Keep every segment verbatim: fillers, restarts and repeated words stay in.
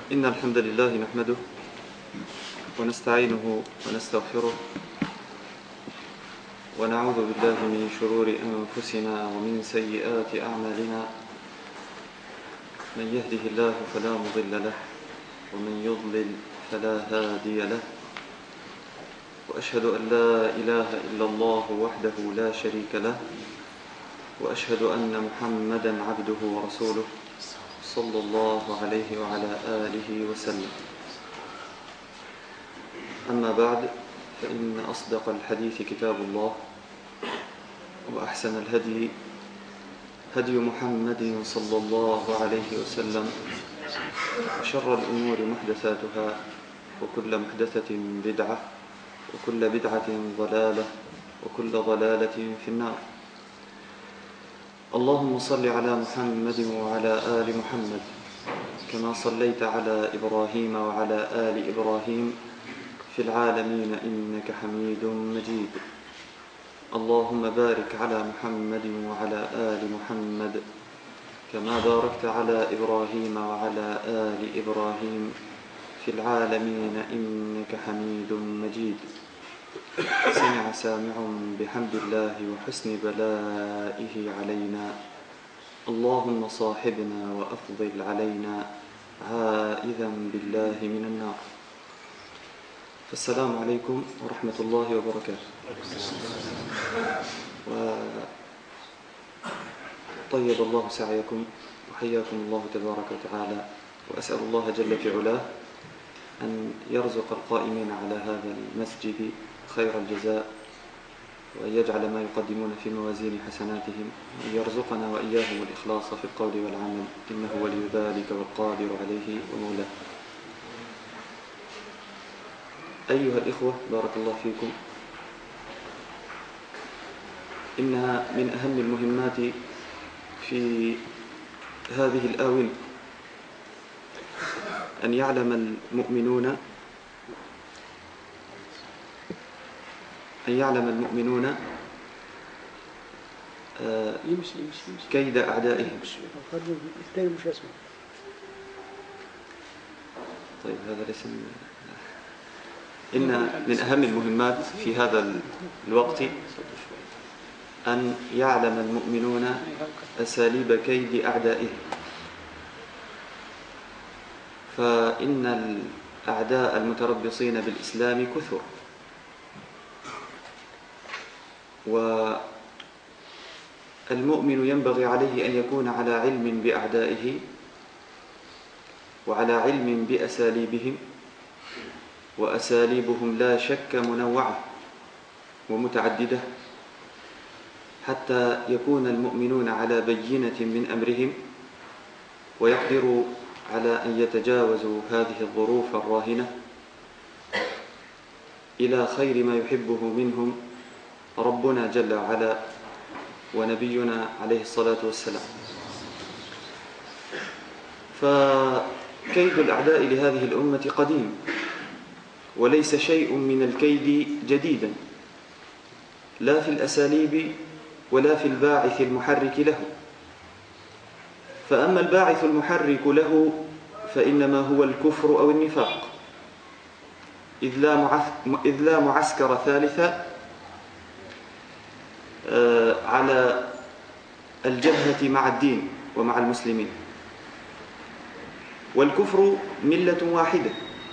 إن الحمد لله نحمده ونستعينه ونستغفره ونعوذ بالله من شرور أنفسنا ومن سيئات أعمالنا. من يهده الله فلا مضل له ومن يضلل فلا هادي له، وأشهد أن لا إله إلا الله وحده لا شريك له، وأشهد أن محمدا عبده ورسوله صلى الله عليه وعلى آله وسلم. أما بعد، فإن أصدق الحديث كتاب الله، وأحسن الهدي هدي محمد صلى الله عليه وسلم، وشر الأمور محدثاتها، وكل محدثة بدعة، وكل بدعة ضلالة، وكل ضلالة في النار. اللهم صل على محمد وعلى آل محمد كما صليت على إبراهيم وعلى آل إبراهيم في العالمين إنك حميد مجيد. اللهم بارك على محمد وعلى آل محمد كما باركت على إبراهيم وعلى آل إبراهيم في العالمين إنك حميد مجيد. سمع سامع بحمد الله وحسن بلائه علينا، اللهم صاحبنا وأفضل علينا عائذا بالله من النار. فالسلام عليكم ورحمة الله وبركاته. وطيب الله سعيكم وحياكم الله تبارك وتعالى، وأسأل الله جل في علاه أن يرزق القائمين على هذا المسجد خير الجزاء، وأن يجعل ما يقدمون في موازين حسناتهم، وأن يرزقنا وإياهم الإخلاص في القول والعمل، إنه ولي ذلك والقادر عليه ومولاه. أيها الإخوة، بارك الله فيكم، إنها من أهم المهمات في هذه الآونة أن يعلم المؤمنون أن يعلم المؤمنون كيد أعدائهم. طيب، هذا الاسم. إن من أهم المهمات في هذا الوقت أن يعلم المؤمنون أساليب كيد أعدائهم، فإن الأعداء المتربصين بالإسلام كثر، والمؤمن ينبغي عليه أن يكون على علم بأعدائه وعلى علم بأساليبهم، وأساليبهم لا شك منوعة ومتعددة، حتى يكون المؤمنون على بينة من أمرهم، ويقدروا على أن يتجاوزوا هذه الظروف الراهنة إلى خير ما يحبه منهم ربنا جل وعلا ونبينا عليه الصلاة والسلام. فكيد الأعداء لهذه الأمة قديم، وليس شيء من الكيد جديدا، لا في الأساليب ولا في الباعث المحرك له. فأما الباعث المحرك له فإنما هو الكفر أو النفاق، إذ لا معسكر ثالث على الجبهة مع الدين ومع المسلمين. والكفر ملة واحدة،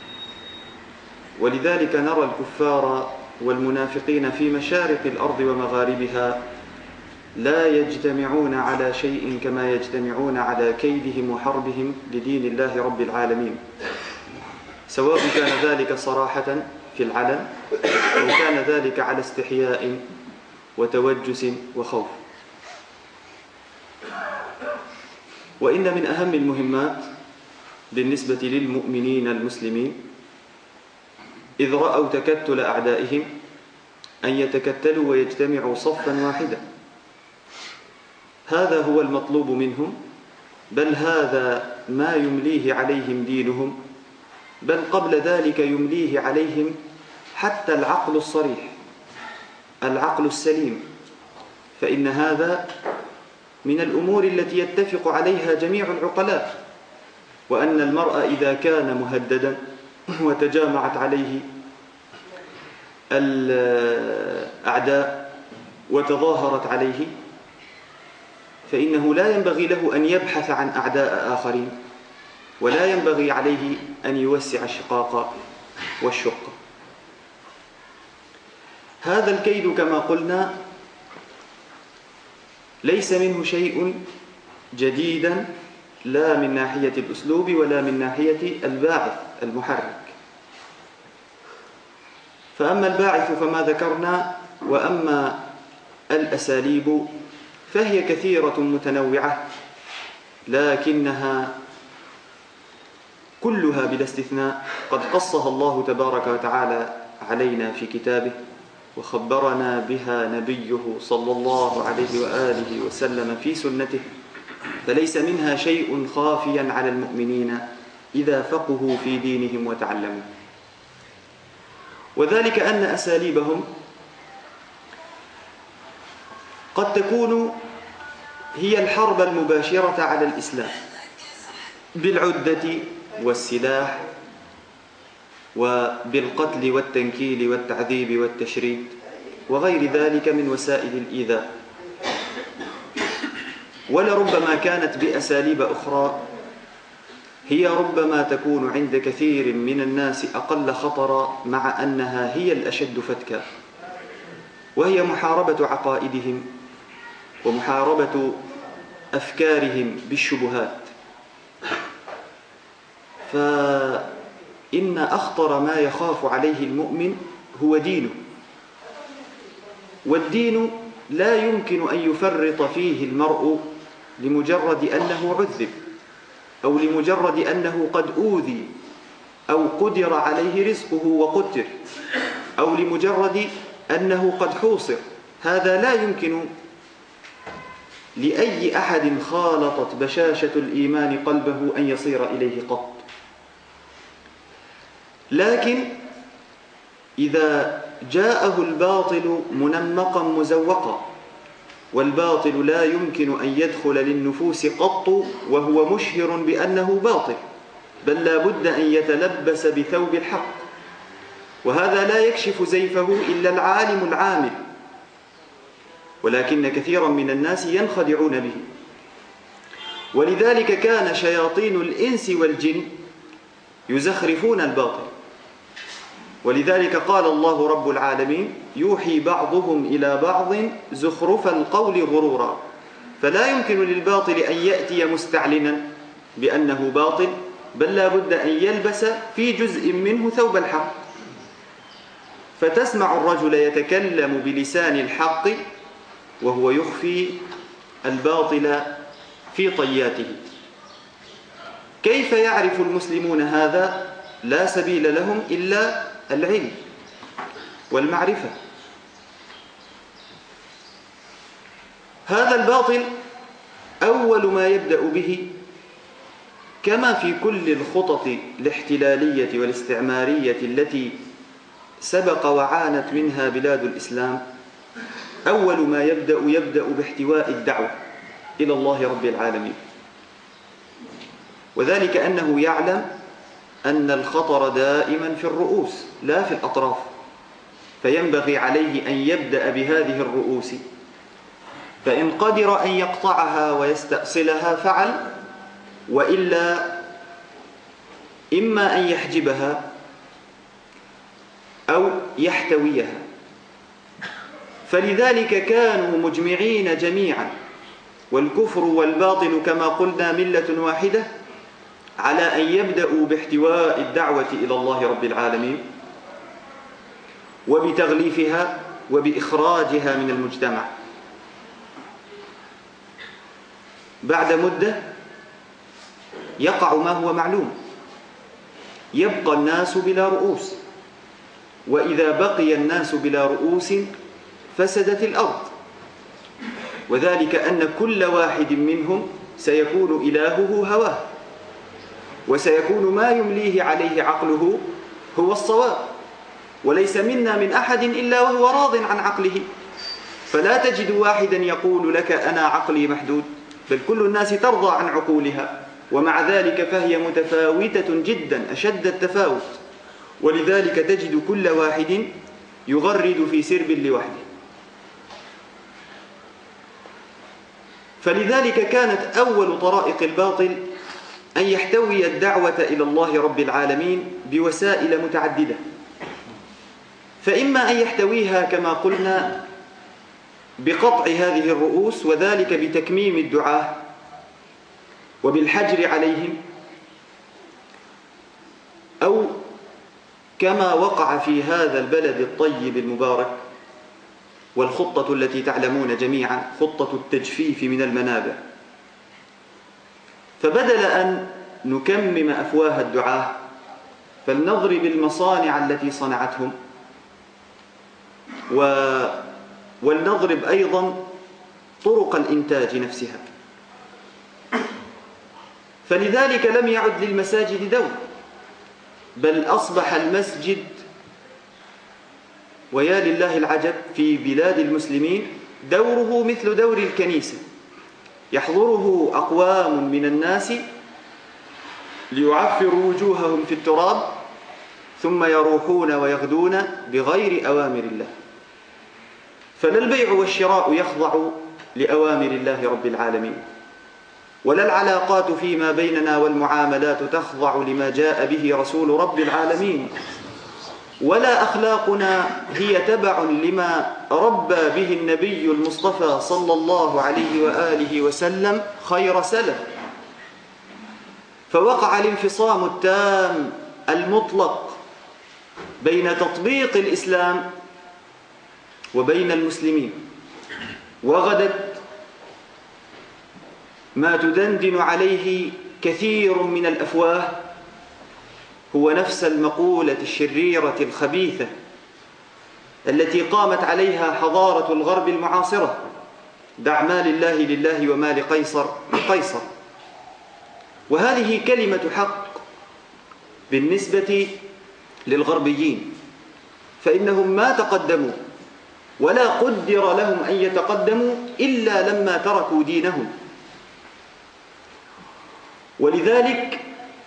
ولذلك نرى الكفار والمنافقين في مشارق الأرض ومغاربها لا يجتمعون على شيء كما يجتمعون على كيدهم وحربهم لدين الله رب العالمين، سواء كان ذلك صراحة في العلن أو كان ذلك على استحياء وتوجس وخوف. وإن من أهم المهمات بالنسبة للمؤمنين المسلمين إذ رأوا تكتل أعدائهم أن يتكتلوا ويجتمعوا صفا واحدا. هذا هو المطلوب منهم، بل هذا ما يمليه عليهم دينهم، بل قبل ذلك يمليه عليهم حتى العقل الصريح، العقل السليم، فإن هذا من الأمور التي يتفق عليها جميع العقلاء، وأن المرء إذا كان مهددا وتجامعت عليه الأعداء وتظاهرت عليه فإنه لا ينبغي له أن يبحث عن أعداء آخرين، ولا ينبغي عليه أن يوسع الشقاق والشق. هذا الكيد كما قلنا ليس منه شيء جديدا، لا من ناحية الأسلوب ولا من ناحية الباعث المحرك. فأما الباعث فما ذكرنا، وأما الأساليب فهي كثيرة متنوعة، لكنها كلها بلا استثناء قد قصها الله تبارك وتعالى علينا في كتابه، وخبرنا بها نبيه صلى الله عليه وآله وسلم في سنته، فليس منها شيء خافيا على المؤمنين إذا فقهوا في دينهم وتعلموا. وذلك أن أساليبهم قد تكون هي الحرب المباشرة على الإسلام بالعدة والسلاح وبالقتل والتنكيل والتعذيب والتشريد وغير ذلك من وسائل الإيذاء، ولربما كانت بأساليب أخرى هي ربما تكون عند كثير من الناس أقل خطرا، مع أنها هي الأشد فتكا، وهي محاربة عقائدهم ومحاربة أفكارهم بالشبهات. فإن أخطر ما يخاف عليه المؤمن هو دينه، والدين لا يمكن أن يفرط فيه المرء لمجرد أنه عذب، أو لمجرد أنه قد أوذي أو قدر عليه رزقه وقتل، أو لمجرد أنه قد حوصر. هذا لا يمكن لأي أحد خالطت بشاشة الإيمان قلبه أن يصير إليه قط. لكن إذا جاءه الباطل منمقا مزوقا، والباطل لا يمكن أن يدخل للنفوس قط وهو مشهر بأنه باطل، بل لا بد أن يتلبس بثوب الحق، وهذا لا يكشف زيفه إلا العالم العامل، ولكن كثيرا من الناس ينخدعون به. ولذلك كان شياطين الإنس والجن يزخرفون الباطل، ولذلك قال الله رب العالمين: يوحي بعضهم إلى بعض زخرف القول غرورا. فلا يمكن للباطل أن يأتي مستعلنا بأنه باطل، بل لا بد أن يلبس في جزء منه ثوب الحق. فتسمع الرجل يتكلم بلسان الحق وهو يخفي الباطل في طياته. كيف يعرف المسلمون هذا؟ لا سبيل لهم إلا العلم والمعرفة. هذا الباطل أول ما يبدأ به، كما في كل الخطط الاحتلالية والاستعمارية التي سبق وعانت منها بلاد الإسلام، أول ما يبدأ يبدأ باحتواء الدعوة إلى الله رب العالمين، وذلك أنه يعلم أن الخطر دائما في الرؤوس لا في الأطراف، فينبغي عليه أن يبدأ بهذه الرؤوس، فإن قدر أن يقطعها ويستأصلها فعل، وإلا إما أن يحجبها أو يحتويها. فلذلك كانوا مجمعين جميعا، والكفر والباطل كما قلنا ملة واحدة، على أن يبدأوا باحتواء الدعوة إلى الله رب العالمين وبتغليفها وبإخراجها من المجتمع. بعد مدة يقع ما هو معلوم، يبقى الناس بلا رؤوس، وإذا بقي الناس بلا رؤوس فسدت الأرض، وذلك أن كل واحد منهم سيكون إلهه هواه، وسيكون ما يمليه عليه عقله هو الصواب، وليس منا من أحد إلا وهو راض عن عقله. فلا تجد واحدا يقول لك أنا عقلي محدود، بل كل الناس ترضى عن عقولها، ومع ذلك فهي متفاوتة جدا أشد التفاوت، ولذلك تجد كل واحد يغرد في سرب لوحده. فلذلك كانت أول طرائق الباطل أن يحتوي الدعوة إلى الله رب العالمين بوسائل متعددة، فإما أن يحتويها كما قلنا بقطع هذه الرؤوس، وذلك بتكميم الدعاة وبالحجر عليهم، أو كما وقع في هذا البلد الطيب المبارك والخطة التي تعلمون جميعا، خطة التجفيف من المنابع. فبدل أن نكمم أفواه الدعاة فلنضرب المصانع التي صنعتهم، و... ولنضرب أيضا طرق الإنتاج نفسها. فلذلك لم يعد للمساجد دور، بل أصبح المسجد، ويا لله العجب، في بلاد المسلمين دوره مثل دور الكنيسة، يحضره أقوام من الناس ليعفروا وجوههم في التراب ثم يروحون ويغدون بغير أوامر الله. فلا البيع والشراء يخضع لأوامر الله رب العالمين، ولا العلاقات فيما بيننا والمعاملات تخضع لما جاء به رسول رب العالمين، ولا أخلاقنا هي تبع لما ربى به النبي المصطفى صلى الله عليه وآله وسلم خير سلف. فوقع الانفصام التام المطلق بين تطبيق الإسلام وبين المسلمين، وغدت ما تدندن عليه كثير من الأفواه هو نفس المقولة الشريرة الخبيثة التي قامت عليها حضارة الغرب المعاصرة: دع ما لله لله وما لقيصر لقيصر. وهذه كلمة حق بالنسبة للغربيين، فإنهم ما تقدموا ولا قدر لهم أن يتقدموا إلا لما تركوا دينهم. ولذلك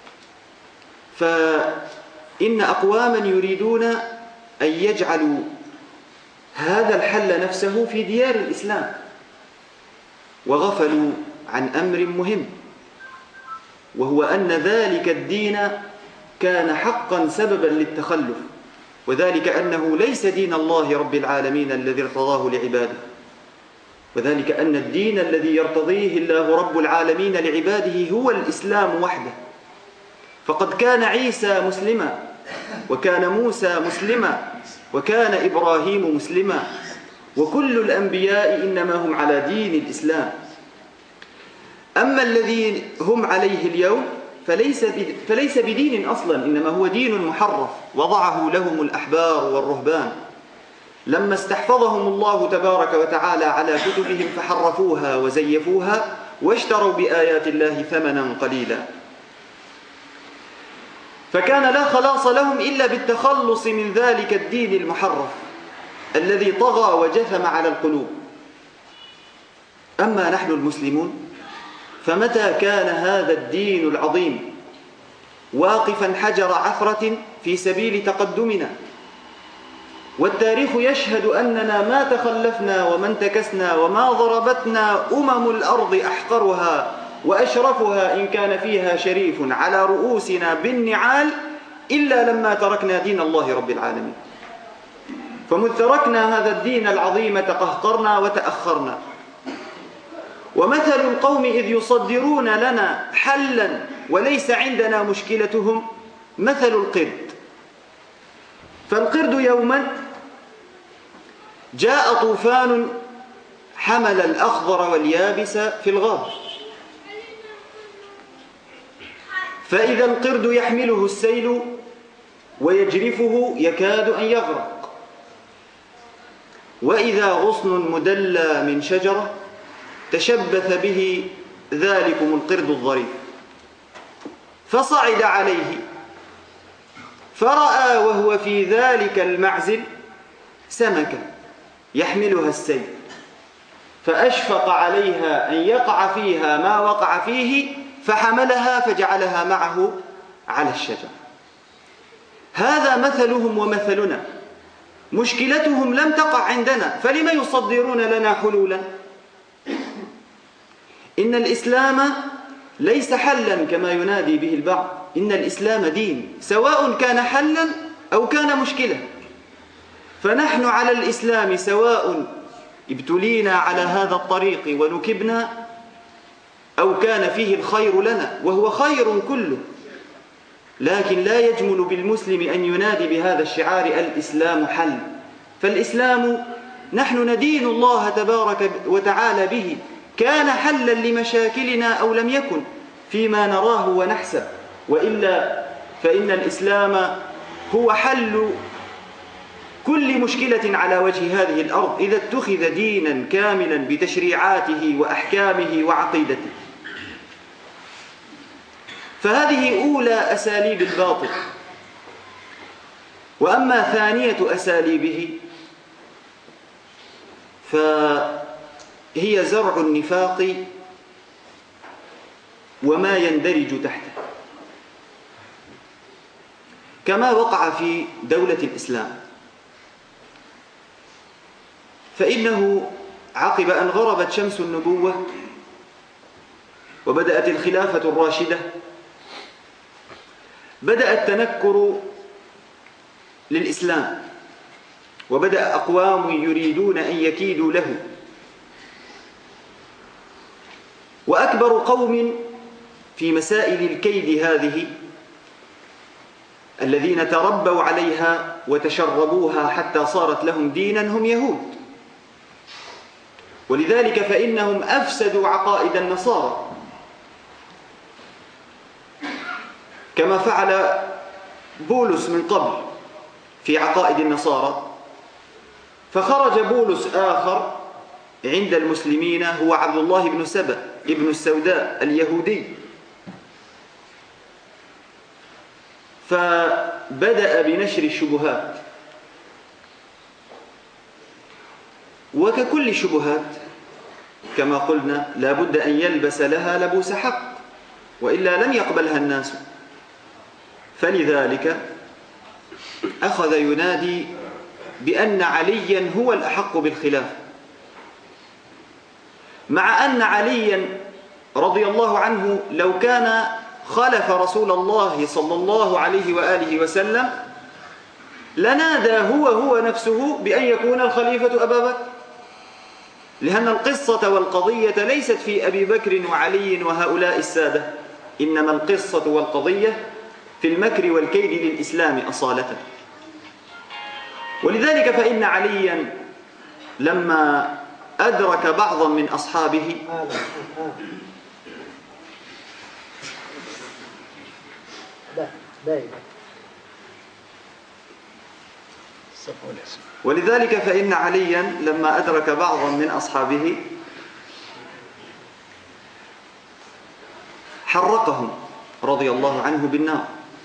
فإن أقواما يريدون أن يجعلوا هذا الحل نفسه في ديار الإسلام، وغفلوا عن أمر مهم، وهو أن ذلك الدين كان حقا سببا للتخلف، وذلك أنه ليس دين الله رب العالمين الذي ارتضاه لعباده، وذلك أن الدين الذي يرتضيه الله رب العالمين لعباده هو الإسلام وحده. فقد كان عيسى مسلما، وكان موسى مسلما، وكان إبراهيم مسلما، وكل الأنبياء إنما هم على دين الإسلام. أما الذي هم عليه اليوم فليس فليس بدين أصلا، إنما هو دين محرف وضعه لهم الأحبار والرهبان لما استحفظهم الله تبارك وتعالى على كتبهم فحرفوها وزيفوها واشتروا بآيات الله ثمنا قليلا. فكان لا خلاص لهم إلا بالتخلص من ذلك الدين المحرف الذي طغى وجثم على القلوب. أما نحن المسلمون فمتى كان هذا الدين العظيم واقفا حجر عثرة في سبيل تقدمنا، والتاريخ يشهد أننا ما تخلفنا وما انتكسنا وما ضربتنا أمم الأرض أحقرها وأشرفها إن كان فيها شريف على رؤوسنا بالنعال إلا لما تركنا دين الله رب العالمين. فمذ تركنا هذا الدين العظيم تقهقرنا وتأخرنا. ومثل القوم إذ يصدرون لنا حلا وليس عندنا مشكلتهم مثل القرد. فالقرد يوما جاء طوفان حمل الأخضر واليابس في الغابة، فإذا القرد يحمله السيل ويجرفه يكاد أن يغرق، وإذا غصن مدلى من شجرة تشبث به ذلكم القرد الظريف، فصعد عليه فرأى وهو في ذلك المعزل سمكة يحملها السيل، فأشفق عليها أن يقع فيها ما وقع فيه، فحملها فجعلها معه على الشجر. هذا مثلهم ومثلنا. مشكلتهم لم تقع عندنا، فلما يصدرون لنا حلولا؟ إن الإسلام ليس حلا كما ينادي به البعض، إن الإسلام دين، سواء كان حلا أو كان مشكلة. فنحن على الإسلام سواء ابتلينا على هذا الطريق ونكبنا أو كان فيه الخير لنا، وهو خير كله. لكن لا يجمل بالمسلم أن ينادي بهذا الشعار الإسلام حل. فالإسلام نحن ندين الله تبارك وتعالى به، كان حلا لمشاكلنا أو لم يكن فيما نراه ونحسب، وإلا فإن الإسلام هو حل كل مشكلة على وجه هذه الأرض إذا اتخذ دينا كاملا بتشريعاته وأحكامه وعقيدته. فهذه أولى أساليب الباطل. وأما ثانية أساليبه فهي زرع النفاق وما يندرج تحته، كما وقع في دولة الإسلام. فإنه عقب أن غربت شمس النبوة وبدأت الخلافة الراشدة، بدأ التنكر للإسلام، وبدأ أقوام يريدون أن يكيدوا له. وأكبر قوم في مسائل الكيد هذه الذين تربوا عليها وتشربوها حتى صارت لهم دينا هم يهود. ولذلك فإنهم أفسدوا عقائد النصارى كما فعل بولس من قبل في عقائد النصارى. فخرج بولس آخر عند المسلمين هو عبد الله بن سبأ ابن السوداء اليهودي، فبدأ بنشر الشبهات. وككل شبهات كما قلنا لا بد أن يلبس لها لبوس حق، وإلا لم يقبلها الناس. فلذلك أخذ ينادي بأن عليا هو الأحق بالخلافة، مع أن عليا رضي الله عنه لو كان خلف رسول الله صلى الله عليه وآله وسلم لنادى هو هو نفسه بأن يكون الخليفة أبا بكر، لأن القصة والقضية ليست في أبي بكر وعلي وهؤلاء السادة، إنما القصة والقضية في المكر والكيد للإسلام أصالة. ولذلك فإن عليا لما أدرك بعضا من أصحابه ولذلك فإن عليا لما أدرك بعضا من أصحابه حرقهم رضي الله عنه بالنار.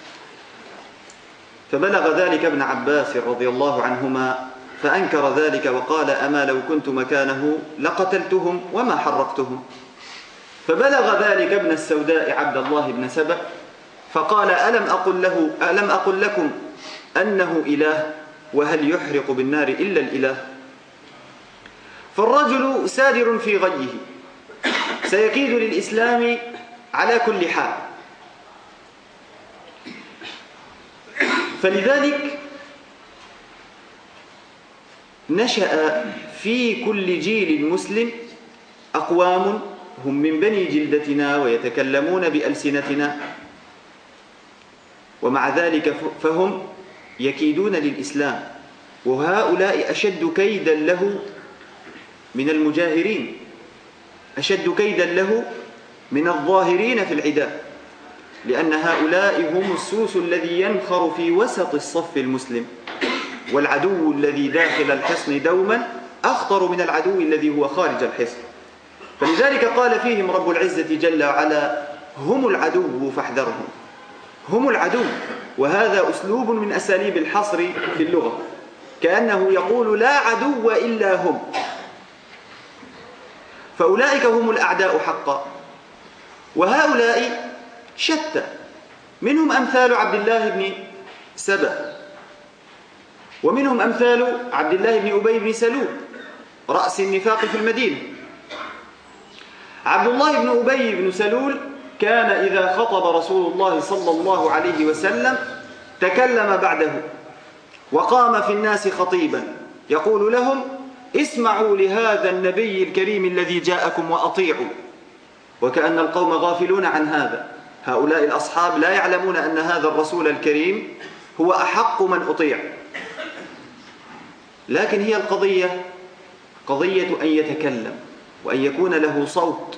فبلغ ذلك ابن عباس رضي الله عنهما فأنكر ذلك وقال: أما لو كنت مكانه لقتلتهم وما حرقتهم. فبلغ ذلك ابن السوداء عبد الله بن سبأ فقال: ألم أقل له ألم أقل لكم أنه إله، وهل يحرق بالنار إلا الإله؟ فالرجل سادر في غيه سيكيد للإسلام على كل حال. فلذلك نشأ في كل جيل مسلم أقوام هم من بني جلدتنا ويتكلمون بألسنتنا، ومع ذلك فهم يكيدون للإسلام، وهؤلاء أشد كيدا له من المجاهرين، أشد كيدا له من الظاهرين في العداء، لأن هؤلاء هم السوس الذي ينخر في وسط الصف المسلم، والعدو الذي داخل الحصن دوما أخطر من العدو الذي هو خارج الحصن. فلذلك قال فيهم رب العزة جل وعلا: هم العدو فاحذرهم. هم العدو، وهذا أسلوب من أساليب الحصر في اللغة، كأنه يقول لا عدو إلا هم. فأولئك هم الأعداء حقا. وهؤلاء شتى، منهم أمثال عبد الله بن سبأ، ومنهم أمثال عبد الله بن أبي بن سلول رأس النفاق في المدينة. عبد الله بن أبي بن سلول كان إذا خطب رسول الله صلى الله عليه وسلم تكلم بعده، وقام في الناس خطيبا يقول لهم: اسمعوا لهذا النبي الكريم الذي جاءكم وأطيعوا. وكأن القوم غافلون عن هذا، هؤلاء الأصحاب لا يعلمون أن هذا الرسول الكريم هو أحق من أطيع. لكن هي القضية قضية أن يتكلم وأن يكون له صوت،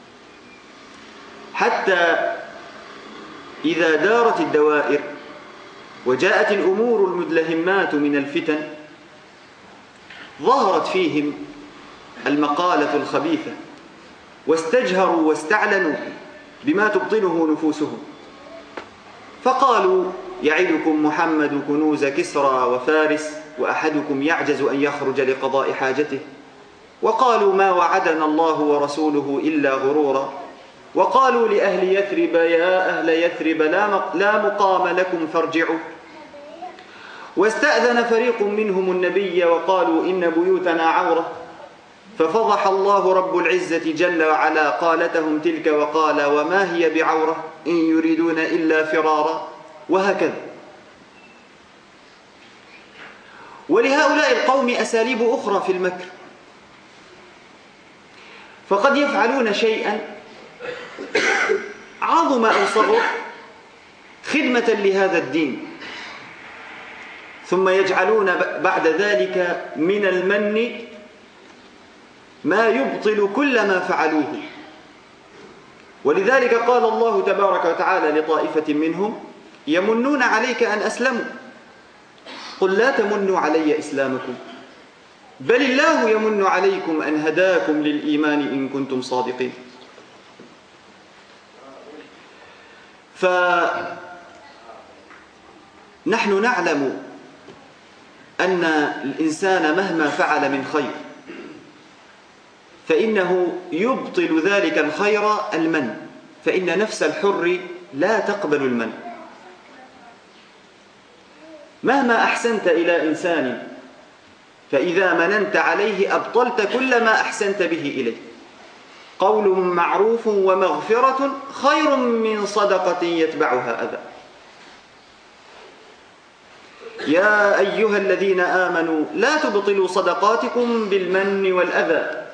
حتى إذا دارت الدوائر وجاءت الأمور المدلهمات من الفتن ظهرت فيهم المقالة الخبيثة، واستجهروا واستعلنوا بما تبطنه نفوسهم، فقالوا: يعدكم محمد كنوز كسرى وفارس، وأحدكم يعجز أن يخرج لقضاء حاجته. وقالوا: ما وعدنا الله ورسوله إلا غرورا. وقالوا لأهل يثرب: يا أهل يثرب لا مقام لكم فارجعوا. واستأذن فريق منهم النبي وقالوا: إن بيوتنا عورة، ففضح الله رب العزة جل وعلا قالتهم تلك وقال: وما هي بعورة إن يريدون إلا فرارا. وهكذا. ولهؤلاء القوم أساليب أخرى في المكر، فقد يفعلون شيئا عظم أو صغر خدمة لهذا الدين، ثم يجعلون بعد ذلك من المن ما يبطل كل ما فعلوه. ولذلك قال الله تبارك وتعالى لطائفة منهم: يمنون عليك أن أسلموا، قل لا تمنوا علي إسلامكم، بل الله يمن عليكم أن هداكم للإيمان إن كنتم صادقين. فنحن نعلم أن الإنسان مهما فعل من خير فإنه يبطل ذلك الخير المن، فإن نفس الحر لا تقبل المن. مهما أحسنت إلى إنسان فإذا مننت عليه أبطلت كل ما أحسنت به إليه. قول معروف ومغفرة خير من صدقة يتبعها أذى. يا أيها الذين آمنوا لا تبطلوا صدقاتكم بالمن والأذى.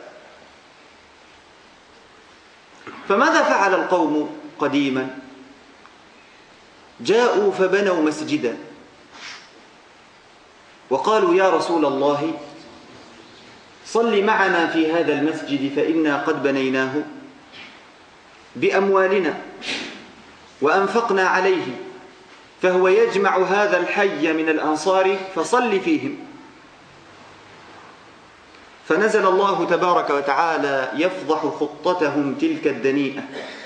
فماذا فعل القوم قديما؟ جاءوا فبنوا مسجدا وقالوا: يا رسول الله صل معنا في هذا المسجد فإنا قد بنيناه بأموالنا وأنفقنا عليه، فهو يجمع هذا الحي من الأنصار فصل فيهم. فنزل الله تبارك وتعالى يفضح خطتهم تلك الدنيئة،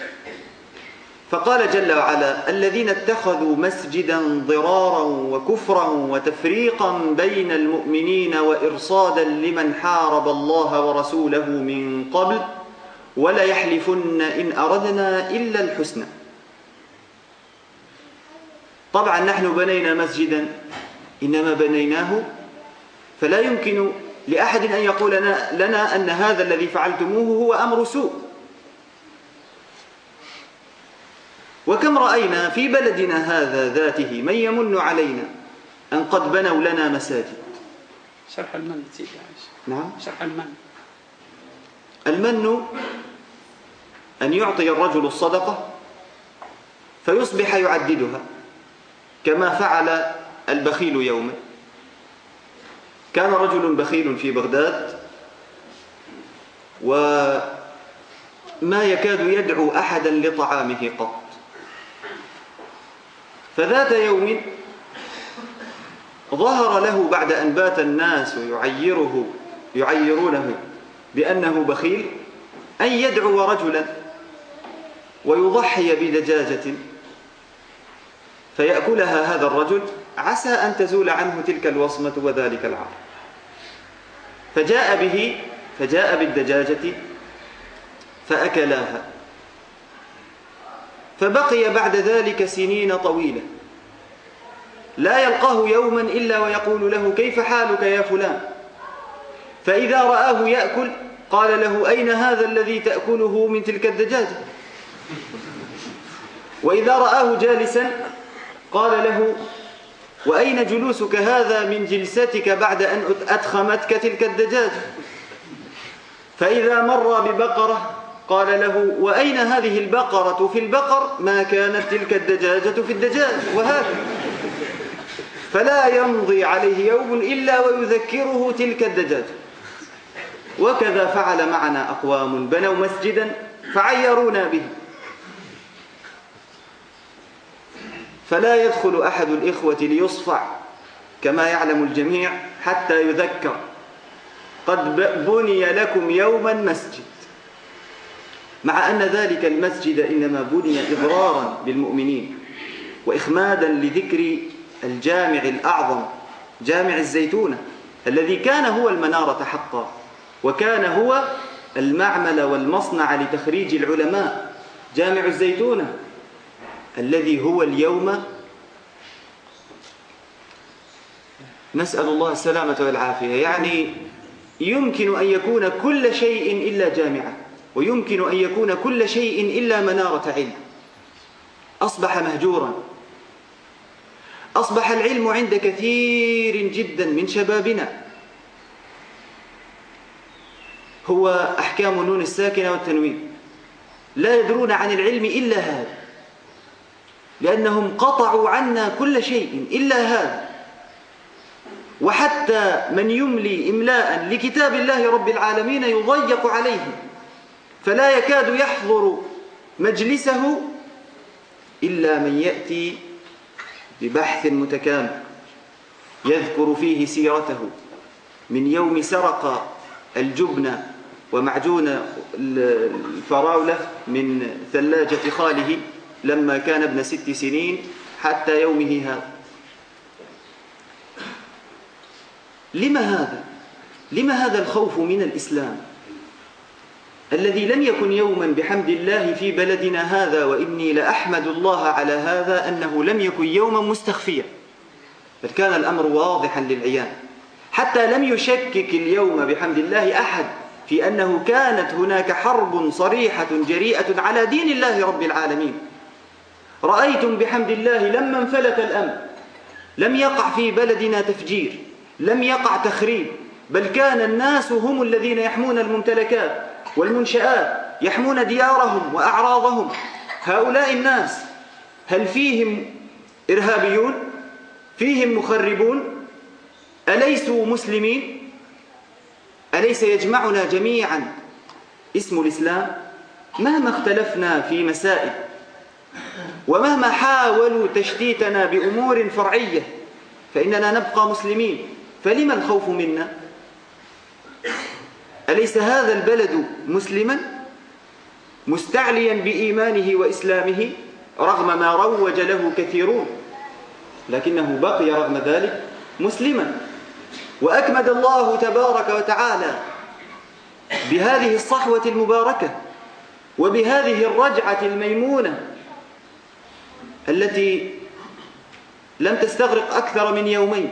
فقال جل وعلا: الذين اتخذوا مسجدا ضرارا وكفرا وتفريقا بين المؤمنين وإرصادا لمن حارب الله ورسوله من قبل ولا يحلفن إن أردنا إلا الحسنى. طبعا نحن بنينا مسجدا إنما بنيناه، فلا يمكن لأحد أن يقول لنا أن هذا الذي فعلتموه هو أمر سوء. وكم رأينا في بلدنا هذا ذاته من يمن علينا أن قد بنوا لنا مساجد. شرح المن سيدي عائشة. نعم، شرح المن. المن أن يعطي الرجل الصدقة فيصبح يعددها كما فعل البخيل يوما. كان رجل بخيل في بغداد وما يكاد يدعو أحدا لطعامه قط، فذات يوم ظهر له بعد أن بات الناس يعيره يعيرونه بأنه بخيل أن يدعو رجلا ويضحي بدجاجة فيأكلها هذا الرجل عسى أن تزول عنه تلك الوصمة وذلك العار. فجاء به فجاء بالدجاجة فأكلاها، فبقي بعد ذلك سنين طويلة لا يلقاه يوما إلا ويقول له: كيف حالك يا فلان؟ فإذا رآه يأكل قال له: أين هذا الذي تأكله من تلك الدجاجة؟ وإذا رآه جالسا قال له: وأين جلوسك هذا من جلستك بعد أن أدخمتك تلك الدجاجة؟ فإذا مر ببقرة قال له: وأين هذه البقرة في البقر ما كانت تلك الدجاجة في الدجاج؟ وهذا فلا يمضي عليه يوم إلا ويذكره تلك الدجاجة. وكذا فعل معنا أقوام بنوا مسجدا فعيرونا به. فلا يدخل أحد الإخوة ليصفع كما يعلم الجميع حتى يذكر: قد بني لكم يوما مسجد، مع أن ذلك المسجد إنما بني إضرارا بالمؤمنين وإخمادا لذكر الجامع الأعظم جامع الزيتونة الذي كان هو المنارة حقا، وكان هو المعمل والمصنع لتخريج العلماء. جامع الزيتونة الذي هو اليوم نسأل الله السلامة والعافية، يعني يمكن أن يكون كل شيء إلا جامعة، ويمكن أن يكون كل شيء إلا منارة علم. أصبح مهجورا، أصبح العلم عند كثير جدا من شبابنا هو أحكام نون الساكنة والتنوين، لا يدرون عن العلم إلا هذا، لأنهم قطعوا عنا كل شيء إلا هذا. وحتى من يملي إملاء لكتاب الله رب العالمين يضيق عليه، فلا يكاد يحضر مجلسه إلا من يأتي ببحث متكامل يذكر فيه سيرته من يوم سرق الجبن ومعجون الفراولة من ثلاجة خاله لما كان ابن ست سنين حتى يومه هذا. لما هذا؟ لما هذا الخوف من الإسلام الذي لم يكن يوما بحمد الله في بلدنا هذا، وإني لأحمد الله على هذا أنه لم يكن يوما مستخفيا، بل كان الأمر واضحا للعيان، حتى لم يشكك اليوم بحمد الله أحد في أنه كانت هناك حرب صريحة جريئة على دين الله رب العالمين. رأيتم بحمد الله لما انفلت الأمر لم يقع في بلدنا تفجير، لم يقع تخريب، بل كان الناس هم الذين يحمون الممتلكات والمنشآت، يحمون ديارهم وأعراضهم. هؤلاء الناس هل فيهم إرهابيون؟ فيهم مخربون؟ أليسوا مسلمين؟ أليس يجمعنا جميعا اسم الإسلام؟ مهما اختلفنا في مسائل ومهما حاولوا تشتيتنا بأمور فرعية فإننا نبقى مسلمين، فلما الخوف منا؟ أليس هذا البلد مسلما مستعليا بإيمانه وإسلامه رغم ما روج له كثيرون، لكنه بقي رغم ذلك مسلما. وأكمد الله تبارك وتعالى بهذه الصحوة المباركة وبهذه الرجعة الميمونة التي لم تستغرق أكثر من يومين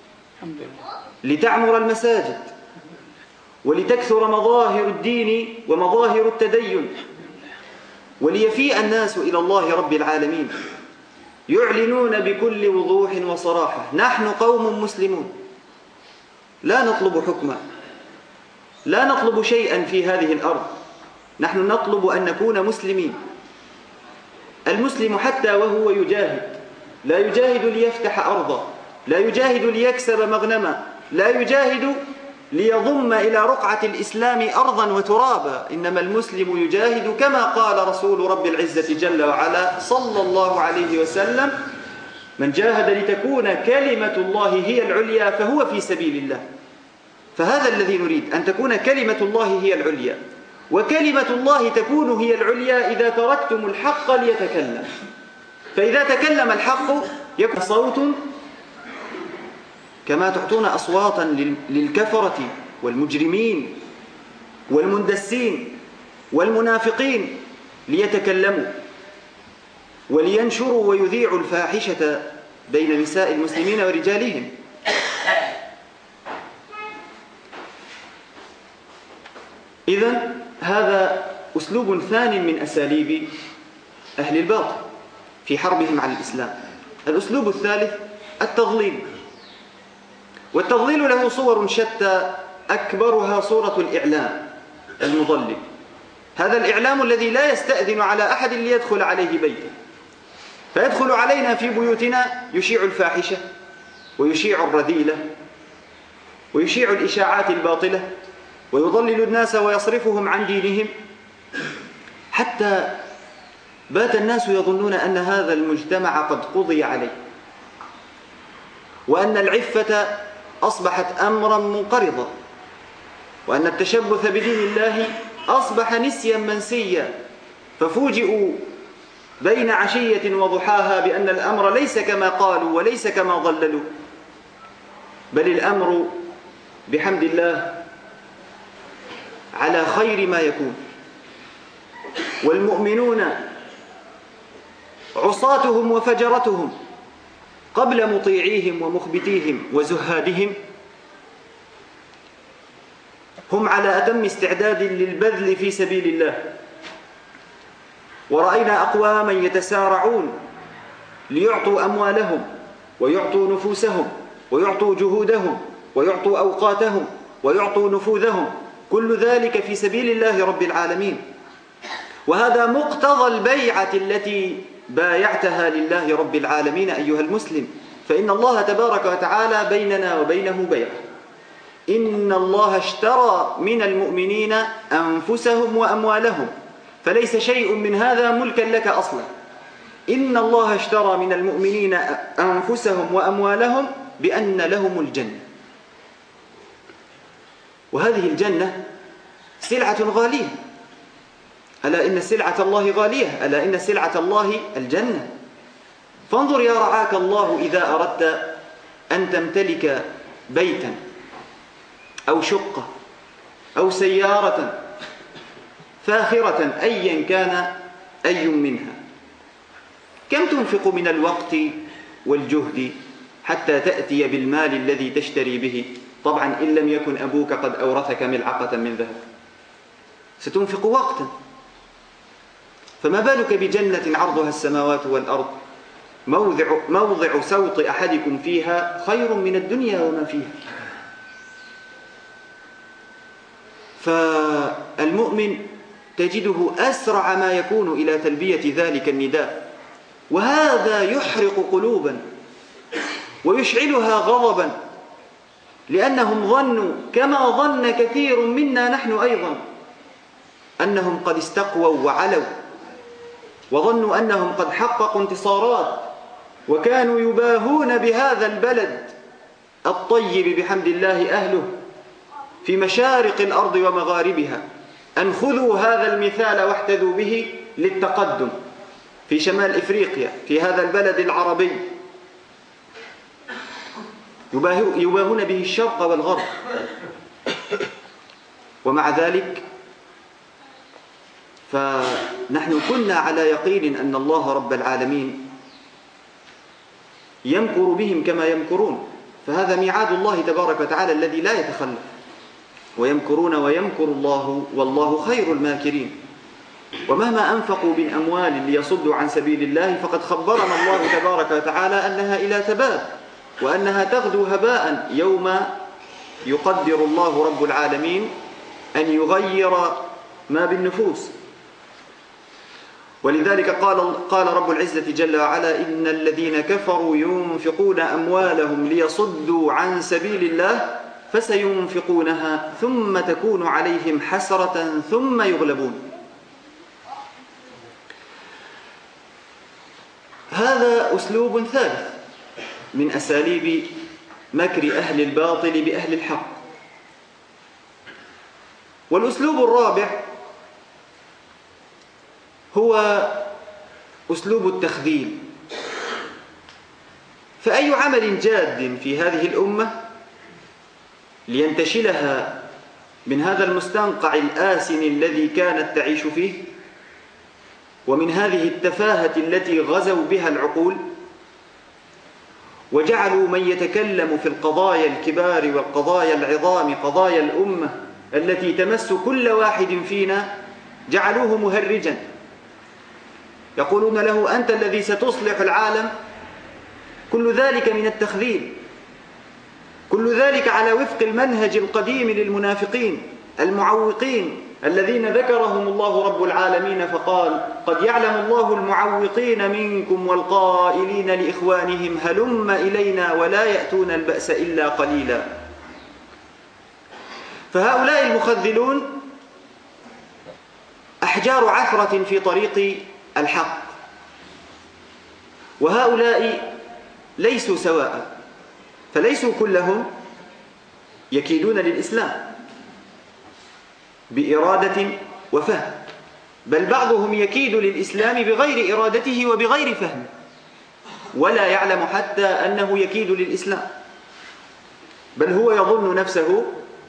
لتعمر المساجد ولتكثر مظاهر الدين ومظاهر التدين وليفيء الناس إلى الله رب العالمين يعلنون بكل وضوح وصراحة: نحن قوم مسلمون، لا نطلب حكما، لا نطلب شيئا في هذه الأرض، نحن نطلب أن نكون مسلمين. المسلم حتى وهو يجاهد لا يجاهد ليفتح أرضا، لا يجاهد ليكسب مغنما، لا يجاهد ليضم إلى رقعة الإسلام أرضا وترابا، إنما المسلم يجاهد كما قال رسول رب العزة جل وعلا صلى الله عليه وسلم: من جاهد لتكون كلمة الله هي العليا فهو في سبيل الله. فهذا الذي نريد، أن تكون كلمة الله هي العليا، وكلمة الله تكون هي العليا إذا تركتم الحق ليتكلم. فإذا تكلم الحق يكون صوت كما تعطون أصواتا للكفرة والمجرمين والمندسين والمنافقين ليتكلموا. ولينشروا ويذيعوا الفاحشة بين نساء المسلمين ورجالهم. إذن هذا أسلوب ثان من أساليب أهل الباطل في حربهم على الإسلام. الأسلوب الثالث التضليل، والتضليل له صور شتى، أكبرها صورة الإعلام المضلل. هذا الإعلام الذي لا يستأذن على أحد ليدخل عليه بيته، فيدخل علينا في بيوتنا يشيع الفاحشة ويشيع الرذيلة ويشيع الإشاعات الباطلة ويضلل الناس ويصرفهم عن دينهم، حتى بات الناس يظنون أن هذا المجتمع قد قضي عليه، وأن العفة أصبحت أمرا منقرضا، وأن التشبث بدين الله أصبح نسيا منسيا. ففوجئوا بين عشية وضحاها بأن الأمر ليس كما قالوا وليس كما ضللوا، بل الأمر بحمد الله على خير ما يكون. والمؤمنون عصاتهم وفجرتهم قبل مطيعيهم ومخبتيهم وزهادهم هم على أتم استعداد للبذل في سبيل الله. ورأينا أقواما يتسارعون ليعطوا أموالهم ويعطوا نفوسهم ويعطوا جهودهم ويعطوا أوقاتهم ويعطوا نفوذهم، كل ذلك في سبيل الله رب العالمين. وهذا مقتضى البيعة التي بايعتها لله رب العالمين أيها المسلم، فإن الله تبارك وتعالى بيننا وبينه بيعة. إن الله اشترى من المؤمنين أنفسهم وأموالهم، فليس شيء من هذا ملكا لك أصلا. إن الله اشترى من المؤمنين أنفسهم وأموالهم بأن لهم الجنة، وهذه الجنة سلعة غالية. ألا إن سلعة الله غالية، ألا إن سلعة الله الجنة. فانظر يا رعاك الله إذا أردت أن تمتلك بيتا أو شقة أو سيارة فاخرة أيا كان أي منها، كم تنفق من الوقت والجهد حتى تأتي بالمال الذي تشتري به؟ طبعا إن لم يكن أبوك قد أورثك ملعقة من ذهب ستنفق وقتا، فما بالك بجنة عرضها السماوات والأرض موضع, موضع سوط أحدكم فيها خير من الدنيا وما فيها. فالمؤمن تجده أسرع ما يكون إلى تلبية ذلك النداء، وهذا يحرق قلوبا ويشعلها غضبا، لأنهم ظنوا كما ظن كثير منا نحن أيضا أنهم قد استقووا وعلوا، وظنوا أنهم قد حققوا انتصارات، وكانوا يباهون بهذا البلد الطيب بحمد الله أهله في مشارق الأرض ومغاربها، أن خذوا هذا المثال واحتذوا به للتقدم في شمال إفريقيا في هذا البلد العربي، يباهون به الشرق والغرب. ومع ذلك فنحن كنا على يقين أن الله رب العالمين يمكر بهم كما يمكرون، فهذا ميعاد الله تبارك وتعالى الذي لا يتخلف. ويمكرون ويمكر الله والله خير الماكرين. ومهما أنفقوا من أموال ليصدوا عن سبيل الله فقد خبرنا الله تبارك وتعالى أنها إلى تباب، وأنها تغدو هباء يوم يقدر الله رب العالمين أن يغير ما بالنفوس. ولذلك قال, قال رب العزة جل وعلا: إن الذين كفروا ينفقون أموالهم ليصدوا عن سبيل الله فسينفقونها ثم تكون عليهم حسرة ثم يغلبون. هذا أسلوب ثالث من أساليب مكر أهل الباطل بأهل الحق. والأسلوب الرابع هو أسلوب التخذيل. فأي عمل جاد في هذه الأمة لينتشلها من هذا المستنقع الآسن الذي كانت تعيش فيه ومن هذه التفاهة التي غزوا بها العقول، وجعلوا من يتكلم في القضايا الكبار والقضايا العظام، قضايا الأمة التي تمس كل واحد فينا، جعلوه مهرجا، يقولون له: أنت الذي ستصلح العالم. كل ذلك من التخذيل، كل ذلك على وفق المنهج القديم للمنافقين المعوقين الذين ذكرهم الله رب العالمين فقال: قد يعلم الله المعوقين منكم والقائلين لإخوانهم هلم إلينا ولا يأتون البأس إلا قليلا. فهؤلاء المخذلون أحجار عثرة في طريق الحق، وهؤلاء ليسوا سواء، فليسوا كلهم يكيدون للإسلام بإرادة وفهم، بل بعضهم يكيد للإسلام بغير إرادته وبغير فهم، ولا يعلم حتى أنه يكيد للإسلام، بل هو يظن نفسه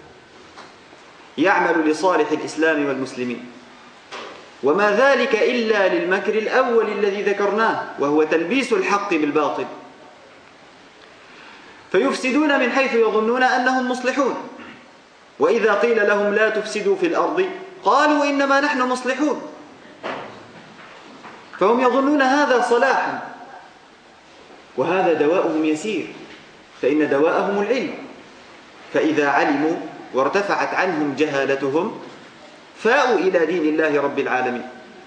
يعمل لصالح الإسلام والمسلمين، وما ذلك إلا للمكر الأول الذي ذكرناه، وهو تلبيس الحق بالباطل. فيفسدون من حيث يظنون أنهم مصلحون، وإذا قيل لهم لا تفسدوا في الأرض قالوا إنما نحن مصلحون، فهم يظنون هذا صلاحا، وهذا دواءهم يسير، فإن دواءهم العلم، فإذا علموا وارتفعت عنهم جهالتهم فاءوا إلى دين الله رب العالمين.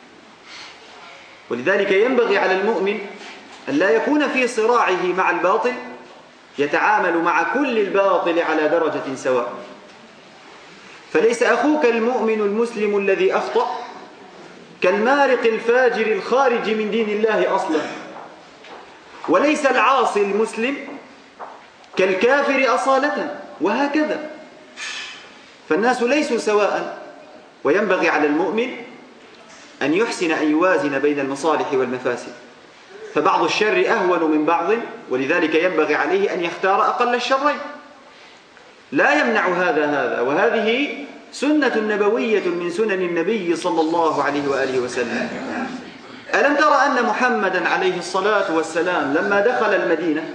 ولذلك ينبغي على المؤمن أن لا يكون في صراعه مع الباطل يتعامل مع كل الباطل على درجة سواء، فليس أخوك المؤمن المسلم الذي أخطأ كالمارق الفاجر الخارج من دين الله أصلا، وليس العاصي المسلم كالكافر أصالة، وهكذا. فالناس ليسوا سواء، وينبغي على المؤمن أن يحسن أن يوازن بين المصالح والمفاسد، فبعض الشر أهون من بعض، ولذلك ينبغي عليه أن يختار أقل الشرين، لا يمنع هذا هذا، وهذه سنة نبوية من سنن النبي صلى الله عليه وآله وسلم. ألم ترى أن محمدا عليه الصلاة والسلام لما دخل المدينة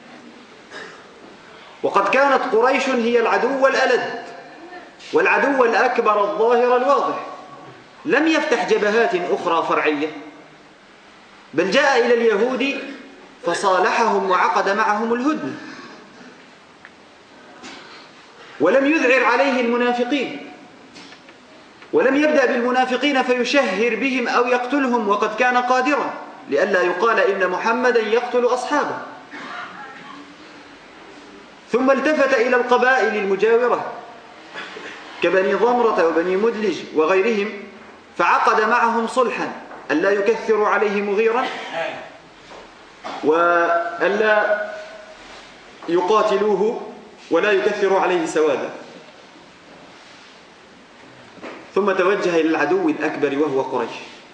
وقد كانت قريش هي العدو الألد والعدو الأكبر الظاهر الواضح، لم يفتح جبهات أخرى فرعية، بل جاء إلى اليهود فصالحهم وعقد معهم الهدنة، ولم يذعر عليه المنافقين، ولم يبدأ بالمنافقين فيشهر بهم أو يقتلهم وقد كان قادرا، لئلا يقال إن محمدا يقتل أصحابه. ثم التفت إلى القبائل المجاورة كبني ضمرة وبني مدلج وغيرهم، فعقد معهم صلحا ألا يكثروا عليه مغيرا وألا يقاتلوه ولا يكثروا عليه سوادا، ثم توجه إلى العدو الأكبر وهو قريش.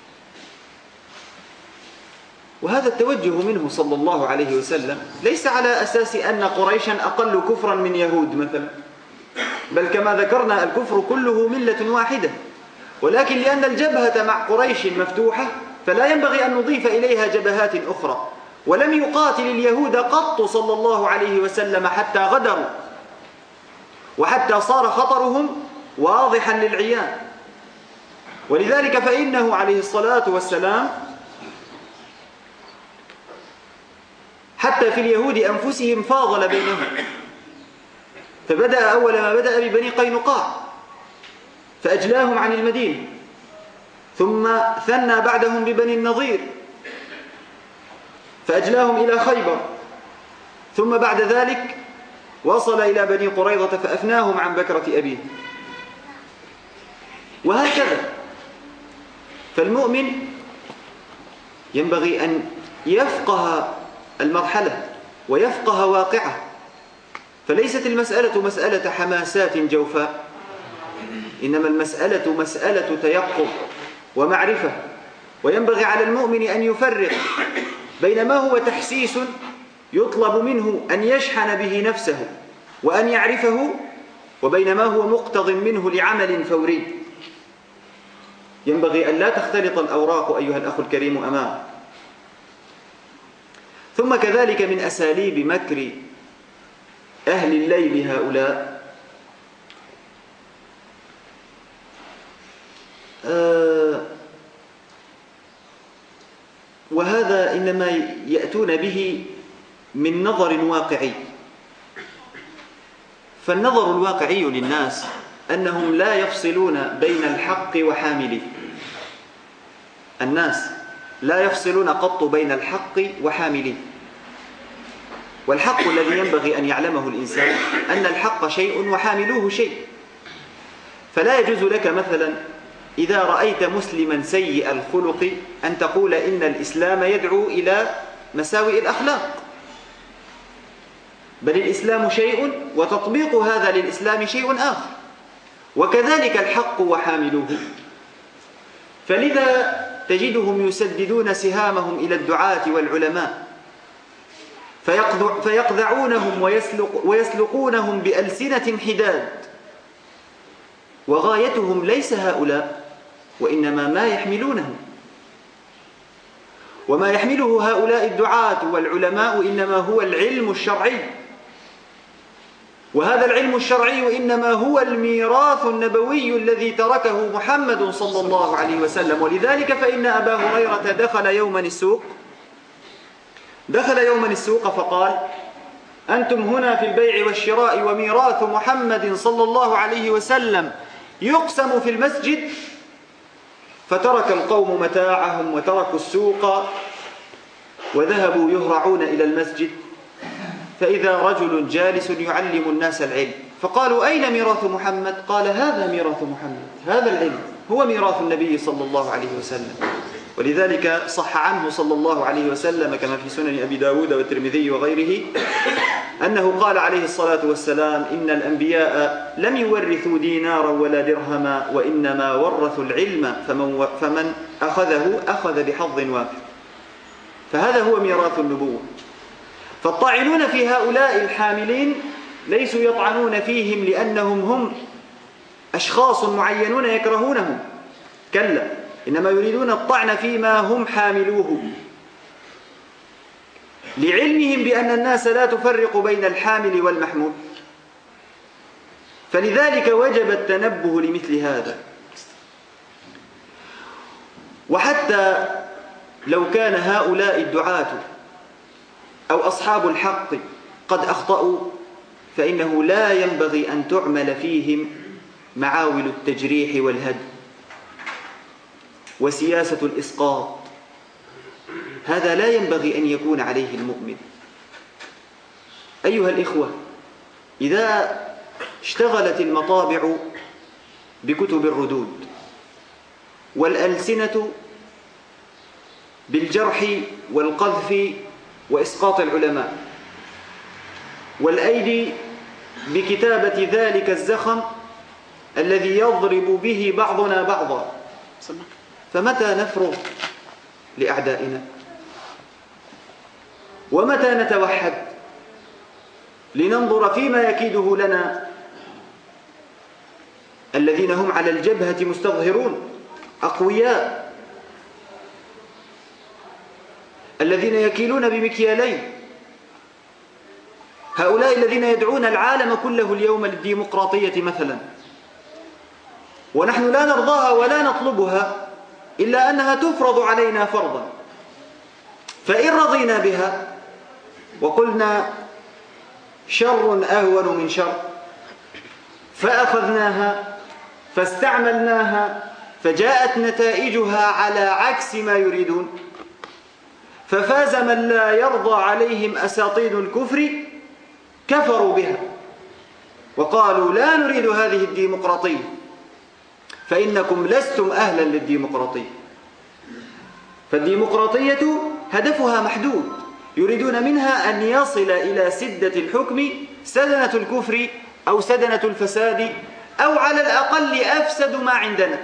وهذا التوجه منه صلى الله عليه وسلم ليس على أساس أن قريشا أقل كفرا من يهود مثلا، بل كما ذكرنا الكفر كله ملة واحدة، ولكن لأن الجبهة مع قريش مفتوحة فلا ينبغي أن نضيف إليها جبهات أخرى. ولم يقاتل اليهود قط صلى الله عليه وسلم حتى غدروا، وحتى صار خطرهم واضحا للعيان. ولذلك فإنه عليه الصلاة والسلام حتى في اليهود أنفسهم فاضل بينهم، فبدأ أول ما بدأ ببني قينقاع فأجلاهم عن المدينة، ثم ثنى بعدهم ببني النضير فأجلاهم إلى خيبر، ثم بعد ذلك وصل إلى بني قريظة فأفناهم عن بكرة أبيه، وهكذا. فالمؤمن ينبغي أن يفقه المرحلة ويفقه واقعه، فليست المسألة مسألة حماسات جوفاء، إنما المسألة مسألة تيقظ ومعرفة. وينبغي على المؤمن أن يفرق بين ما هو تحسيس يطلب منه أن يشحن به نفسه وأن يعرفه، وبين ما هو مقتض منه لعمل فوري. ينبغي أن لا تختلط الأوراق أيها الأخ الكريم أمامه. ثم كذلك من أساليب مكر أهل الليل هؤلاء آه وهذا إنما يأتون به من نظر واقعي. فالنظر الواقعي للناس أنهم لا يفصلون بين الحق وحامله. الناس لا يفصلون قط بين الحق وحامله. والحق الذي ينبغي أن يعلمه الإنسان أن الحق شيء وحاملوه شيء. فلا يجوز لك مثلا إذا رأيت مسلما سيء الخلق أن تقول إن الإسلام يدعو إلى مساوئ الأخلاق، بل الإسلام شيء وتطبيق هذا للإسلام شيء آخر، وكذلك الحق وحاملوه. فلذا تجدهم يسددون سهامهم إلى الدعاة والعلماء فيقذعونهم ويسلق ويسلقونهم بألسنة حداد، وغايتهم ليس هؤلاء وإنما ما يحملونه. وما يحمله هؤلاء الدعاة والعلماء إنما هو العلم الشرعي، وهذا العلم الشرعي إنما هو الميراث النبوي الذي تركه محمد صلى الله عليه وسلم. ولذلك فإن أبا هريرة دخل يوما السوق دخل يوما السوق فقال: أنتم هنا في البيع والشراء وميراث محمد صلى الله عليه وسلم يقسم في المسجد. فترك القوم متاعهم وتركوا السوق وذهبوا يهرعون إلى المسجد، فإذا رجل جالس يعلم الناس العلم، فقالوا: أين ميراث محمد؟ قال: هذا ميراث محمد، هذا العلم هو ميراث النبي صلى الله عليه وسلم. ولذلك صح عنه صلى الله عليه وسلم كما في سنن أبي داود والترمذي وغيره أنه قال عليه الصلاة والسلام: إن الأنبياء لم يورثوا دينارا ولا درهما وإنما ورثوا العلم، فمن, فمن أخذه أخذ بحظ وافر. فهذا هو ميراث النبوة. فالطاعنون في هؤلاء الحاملين ليسوا يطعنون فيهم لأنهم هم أشخاص معينون يكرهونهم، كلا، إنما يريدون الطعن فيما هم حاملوه، لعلمهم بأن الناس لا تفرق بين الحامل والمحمول. فلذلك وجب التنبه لمثل هذا. وحتى لو كان هؤلاء الدعاة أو أصحاب الحق قد أخطأوا فإنه لا ينبغي أن تعمل فيهم معاول التجريح والهدم وسياسة الإسقاط. هذا لا ينبغي أن يكون عليه المؤمن. أيها الإخوة، إذا اشتغلت المطابع بكتب الردود والألسنة بالجرح والقذف وإسقاط العلماء، والأيدي بكتابة ذلك الزخم الذي يضرب به بعضنا بعضا، فمتى نفرغ لأعدائنا؟ ومتى نتوحد لننظر فيما يكيده لنا الذين هم على الجبهة مستظهرون أقوياء، الذين يكيلون بمكيالين، هؤلاء الذين يدعون العالم كله اليوم للديمقراطية مثلا، ونحن لا نرضاها ولا نطلبها إلا أنها تفرض علينا فرضا. فإن رضينا بها وقلنا شر أهون من شر فأخذناها فاستعملناها فجاءت نتائجها على عكس ما يريدون، ففاز من لا يرضى عليهم أساطين الكفر كفروا بها وقالوا لا نريد هذه الديمقراطية فإنكم لستم أهلا للديمقراطية. فالديمقراطية هدفها محدود، يريدون منها أن يصل إلى سدة الحكم سدنة الكفر أو سدنة الفساد أو على الأقل أفسد ما عندنا.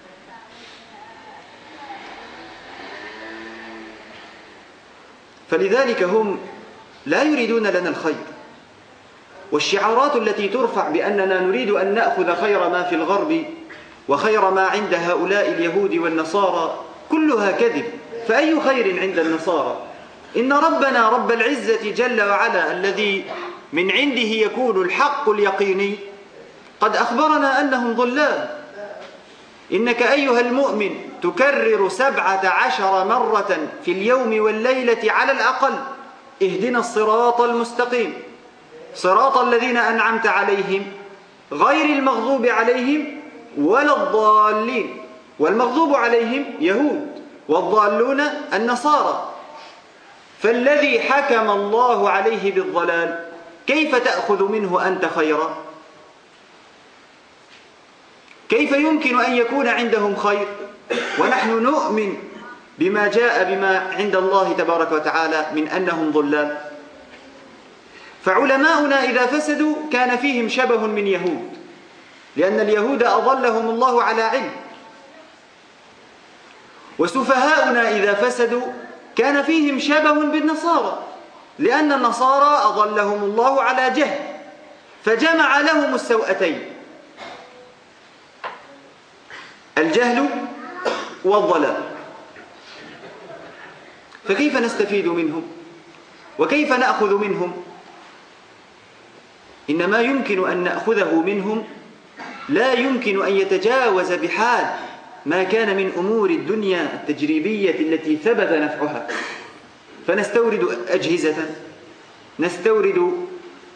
فلذلك هم لا يريدون لنا الخير، والشعارات التي ترفع بأننا نريد أن نأخذ خير ما في الغرب وخير ما عند هؤلاء اليهود والنصارى كلها كذب، فأي خير عند النصارى؟ إن ربنا رب العزة جل وعلا الذي من عنده يكون الحق اليقيني قد أخبرنا أنهم ضلال. إنك أيها المؤمن تكرر سبعة عشر مرة في اليوم والليلة على الأقل: اهدنا الصراط المستقيم صراط الذين أنعمت عليهم غير المغضوب عليهم ولا الضالين. والمغضوب عليهم يهود، والضالون النصارى. فالذي حكم الله عليه بالضلال كيف تأخذ منه أنت خيرا؟ كيف يمكن أن يكون عندهم خير ونحن نؤمن بما جاء بما عند الله تبارك وتعالى من أنهم ضلال؟ فعلماؤنا إذا فسدوا كان فيهم شبه من يهود، لأن اليهود أضلهم الله على علم. وسفهاؤنا إذا فسدوا كان فيهم شبه بالنصارى، لأن النصارى أضلهم الله على جهل، فجمع لهم السوءتين: الجهل والضلال. فكيف نستفيد منهم وكيف نأخذ منهم؟ إنما يمكن أن نأخذه منهم لا يمكن أن يتجاوز بحال ما كان من أمور الدنيا التجريبية التي ثبت نفعها. فنستورد أجهزة، نستورد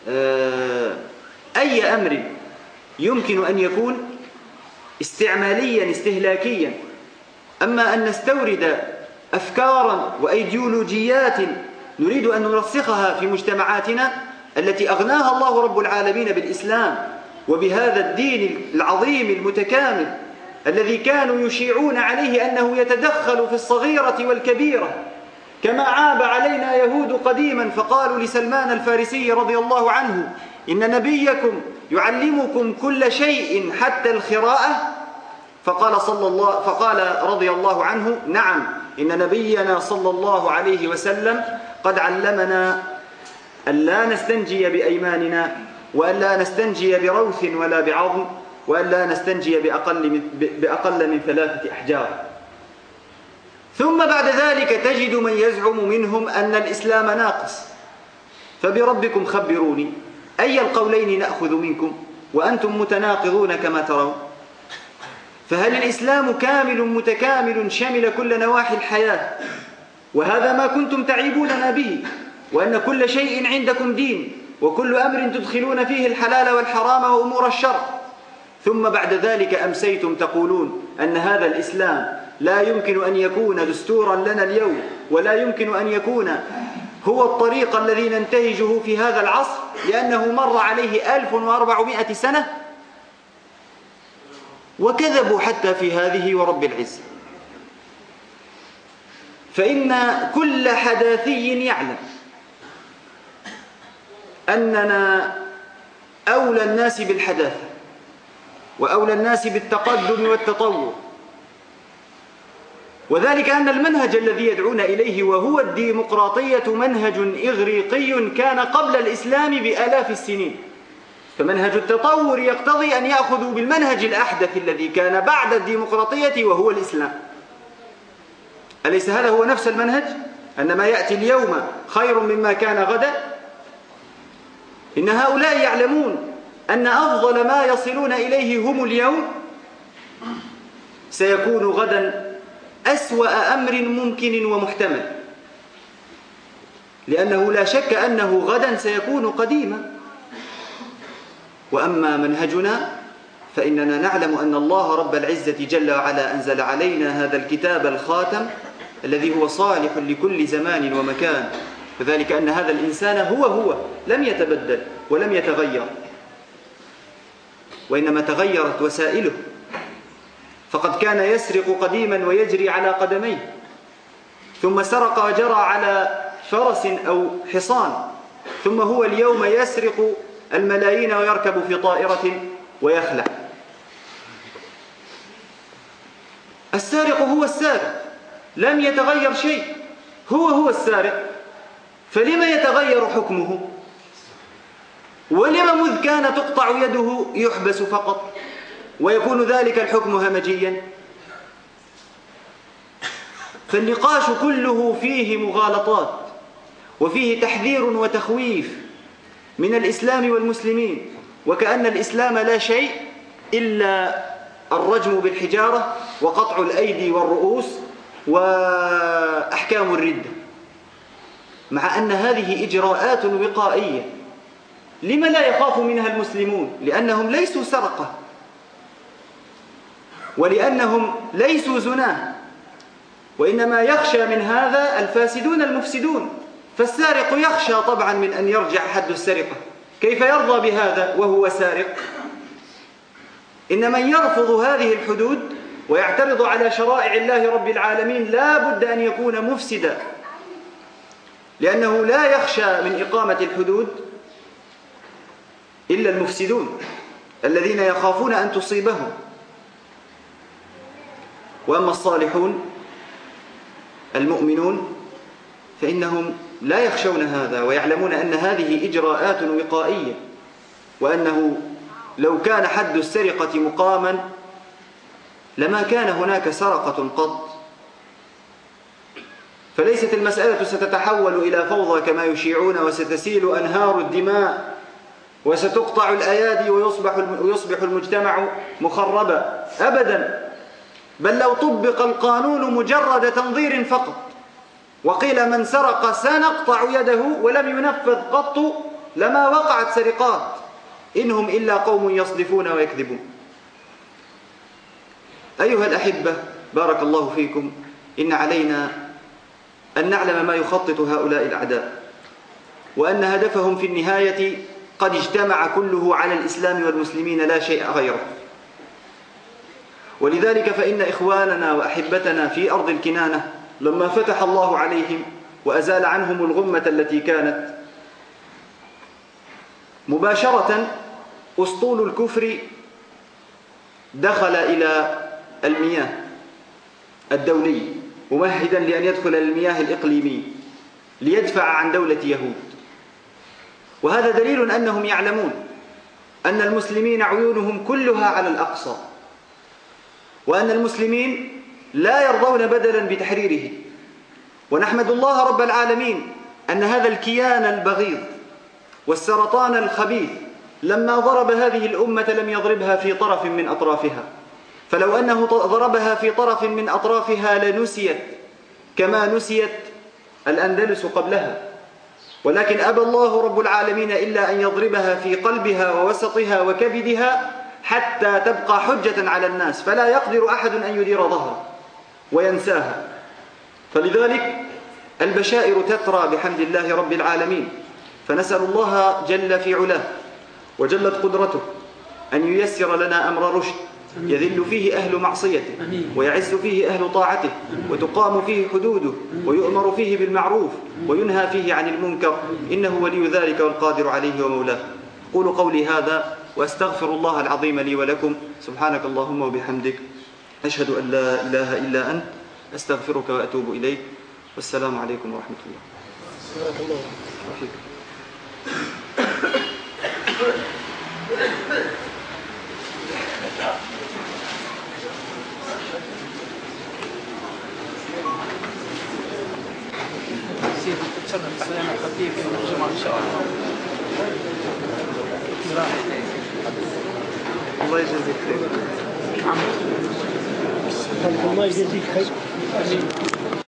أي أمر يمكن أن يكون استعماليا استهلاكيا. أما أن نستورد أفكارا وأيديولوجيات نريد أن نرسخها في مجتمعاتنا التي أغناها الله رب العالمين بالإسلام وبهذا الدين العظيم المتكامل الذي كانوا يشيعون عليه أنه يتدخل في الصغيرة والكبيرة، كما عاب علينا يهود قديما فقالوا لسلمان الفارسي رضي الله عنه: إن نبيكم يعلمكم كل شيء حتى الخراءة. فقال, صلى الله فقال رضي الله عنه: نعم، إن نبينا صلى الله عليه وسلم قد علمنا أن لا نستنجي بأيماننا، وأن لا نستنجي بروث ولا بعظم، وأن لا نستنجي بأقل من, بأقل من ثلاثة أحجار. ثم بعد ذلك تجد من يزعم منهم أن الإسلام ناقص. فبربكم خبروني أي القولين نأخذ منكم وأنتم متناقضون كما ترون؟ فهل الإسلام كامل متكامل شمل كل نواحي الحياة، وهذا ما كنتم تعيبوننا به، وأن كل شيء عندكم دين، وكل أمر تدخلون فيه الحلال والحرام وأمور الشر، ثم بعد ذلك أمسيتم تقولون أن هذا الإسلام لا يمكن أن يكون دستورا لنا اليوم، ولا يمكن أن يكون هو الطريق الذي ننتهجه في هذا العصر لأنه مر عليه ألف وأربعمائة سنة. وكذبوا حتى في هذه ورب العزة. فإن كل حداثي يعلم أننا أولى الناس بالحداثة وأولى الناس بالتقدم والتطور، وذلك أن المنهج الذي يدعون إليه وهو الديمقراطية منهج إغريقي كان قبل الإسلام بآلاف السنين. فمنهج التطور يقتضي أن يأخذوا بالمنهج الأحدث الذي كان بعد الديمقراطية وهو الإسلام. أليس هذا هو نفس المنهج؟ أن ما يأتي اليوم خير مما كان غدا؟ إن هؤلاء يعلمون أن أفضل ما يصلون إليه هم اليوم سيكون غدا أسوأ أمر ممكن ومحتمل، لأنه لا شك أنه غدا سيكون قديما. وأما منهجنا فإننا نعلم أن الله رب العزة جل وعلا أنزل علينا هذا الكتاب الخاتم الذي هو صالح لكل زمان ومكان، وذلك أن هذا الإنسان هو هو لم يتبدل ولم يتغير، وإنما تغيرت وسائله. فقد كان يسرق قديما ويجري على قدميه، ثم سرق وجرى على فرس أو حصان، ثم هو اليوم يسرق الملايين ويركب في طائرة ويخلع. السارق هو السارق، لم يتغير شيء، هو هو السارق. فلما يتغير حكمه؟ ولما مذ كان تقطع يده يحبس فقط؟ ويكون ذلك الحكم همجيا؟ فالنقاش كله فيه مغالطات، وفيه تحذير وتخويف من الإسلام والمسلمين، وكأن الإسلام لا شيء إلا الرجم بالحجارة وقطع الأيدي والرؤوس وأحكام الردة، مع أن هذه إجراءات وقائية. لما لا يخاف منها المسلمون؟ لأنهم ليسوا سرقة، ولأنهم ليسوا زناه، وإنما يخشى من هذا الفاسدون المفسدون. فالسارق يخشى طبعا من أن يرجع حد السرقة، كيف يرضى بهذا وهو سارق؟ إن من يرفض هذه الحدود ويعترض على شرائع الله رب العالمين لا بد أن يكون مفسدا، لأنه لا يخشى من إقامة الحدود إلا المفسدون الذين يخافون أن تصيبهم. وأما الصالحون المؤمنون فإنهم لا يخشون هذا، ويعلمون أن هذه إجراءات وقائية، وأنه لو كان حد السرقة مقاما لما كان هناك سرقة قط. فليست المسألة ستتحول إلى فوضى كما يشيعون، وستسيل أنهار الدماء وستقطع الأيادي ويصبح ويصبح المجتمع مخربا، أبدا. بل لو طبق القانون مجرد تنظير فقط وقيل من سرق سنقطع يده ولم ينفذ قط لما وقعت سرقات، إنهم إلا قوم يصدفون ويكذبون. أيها الأحبة، بارك الله فيكم، إن علينا أن نعلم ما يخطط هؤلاء الأعداء، وأن هدفهم في النهاية قد اجتمع كله على الإسلام والمسلمين لا شيء غيره. ولذلك فإن إخواننا وأحبتنا في أرض الكنانة لما فتح الله عليهم وأزال عنهم الغمة التي كانت، مباشرة أسطول الكفر دخل إلى المياه الدولية ممهدا لأن يدخل المياه الإقليمية ليدفع عن دولة يهود. وهذا دليل أنهم يعلمون أن المسلمين عيونهم كلها على الأقصى، وأن المسلمين لا يرضون بدلا بتحريره. ونحمد الله رب العالمين أن هذا الكيان البغيض والسرطان الخبيث لما ضرب هذه الأمة لم يضربها في طرف من أطرافها، فلو أنه ضربها في طرف من أطرافها لنسيت كما نسيت الأندلس قبلها، ولكن أبى الله رب العالمين إلا أن يضربها في قلبها ووسطها وكبدها حتى تبقى حجة على الناس، فلا يقدر أحد أن يدير ظهره وينساها. فلذلك البشائر تترى بحمد الله رب العالمين، فنسأل الله جل في علاه وجلت قدرته أن ييسر لنا أمر رشد يذل فيه أهل معصيته ويعز فيه أهل طاعته، وتقام فيه حدوده ويؤمر فيه بالمعروف وينهى فيه عن المنكر، إنه ولي ذلك والقادر عليه ومولاه. قولوا قولي هذا وأستغفر الله العظيم لي ولكم. سبحانك اللهم وبحمدك، أشهد أن لا إله إلا أنت، أستغفرك وأتوب إليك، والسلام عليكم ورحمة الله. بارك الله فيك. سيدي تتشرف علينا خفيف يوم الجمعة إن شاء الله. الله يجزيك خير. الله يجزيك خير.